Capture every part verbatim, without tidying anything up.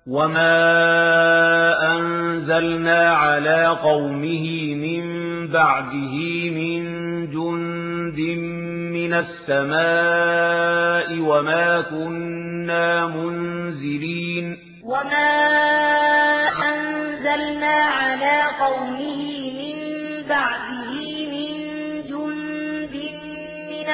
وما أنزلنا على قومه من بعده من جند من السماء وما كنا منزلين وما أنزلنا على قومه من بعده من جند من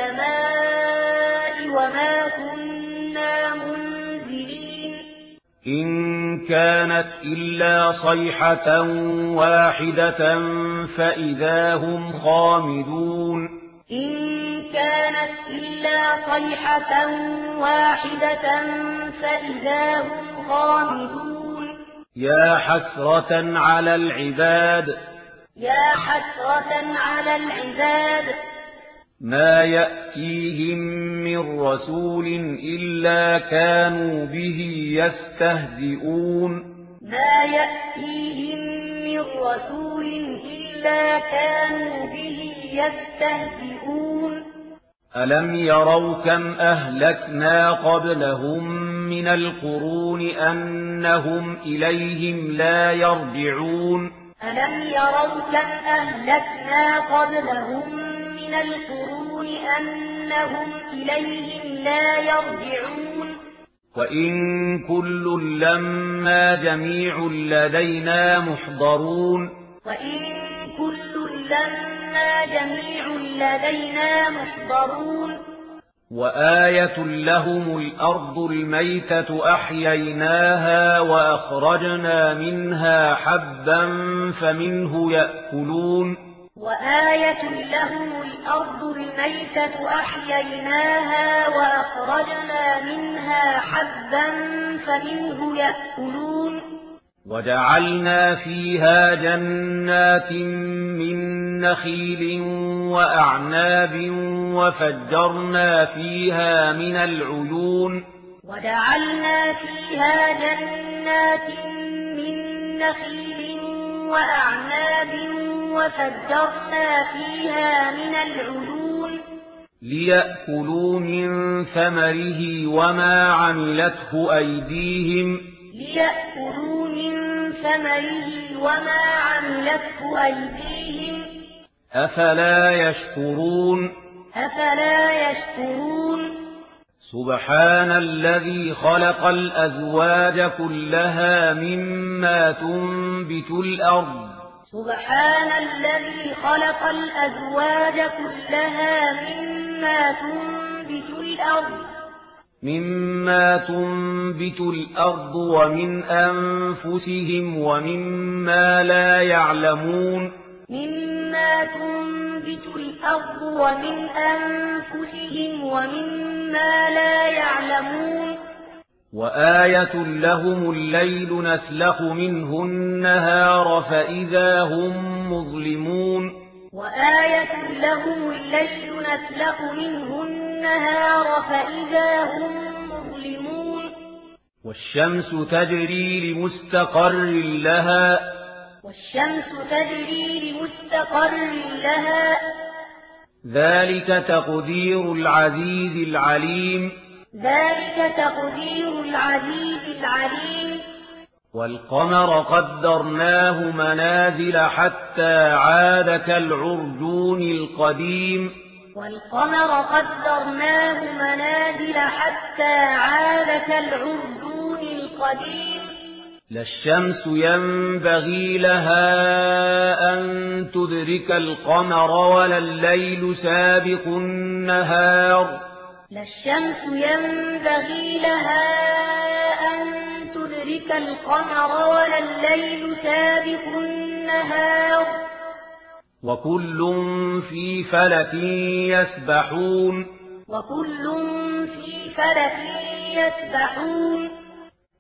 السماء وما كنا منزلين إن كانت إلا صيحة واحدة فإذا هم خامدون إن كانت إلا صيحة واحدة فإذا هم خامدون يا حسرة على العباد يا حسرة على العباد ما يأتيهم من رسول إلا كانوا به يستهزئون ما يأتيهم من رسول إلا كانوا به يستهزئون ألم يروا كم أهلكنا قبلهم من القرون أنهم إليهم لا يرجعون ألم يروا كم أهلكنا قبلهم من القرون أنهم إليهم لا يرجعون وإن كل لما جميع لدينا محضرون وإن كل لما جميع لدينا محضرون وآية لهم الأرض الميتة أحييناها وأخرجنا منها حبا فمنه يأكلون وآية لهم الأرض الميتة أحييناها وأخرجنا منها حبا فمنه يأكلون وجعلنا فيها جنات من نخيل وأعناب وفجرنا فيها من العيون وجعلنا فيها جنات من نخيل وأعناب وفجرنا فيها من العيون ليأكلوا من ثمره وما عملته أيديهم ليأكلوا من ثمره وما عملته أيديهم أفلا يشكرون أفلا يشكرون سبحان الذي خلق الأزواج كلها مما تنبت الأرض سبحان الذي خلق الأزواج كلها مما تنبت الأرض مما تنبت الأرض ومن أنفسهم ومما لا يعلمون مما تنبت الأرض ومن أنفسهم ومما لا يعلمون وآية لهم الليل نسلخ منه النهار فإذا هم مظلمون وآية لهم الليل نسلخ منه النهار فإذا هم مظلمون والشمس تجري لمستقر لها والشمس تجري لمستقر لها ذلك تقدير العزيز العليم ذلك تقدير العزيز العليم والقمر قدرناه منازل حتى عاد كالعرجون القديم والقمر قدرناه منازل حتى عاد كالعرجون القديم لا الشمس ينبغي لها أن تدرك القمر ولا الليل سابق النهار لا الشمس ينبغي لها أن تدرك القمر ولا الليل سابق النهار وكل في فلك يسبحون وكل في فلك يسبحون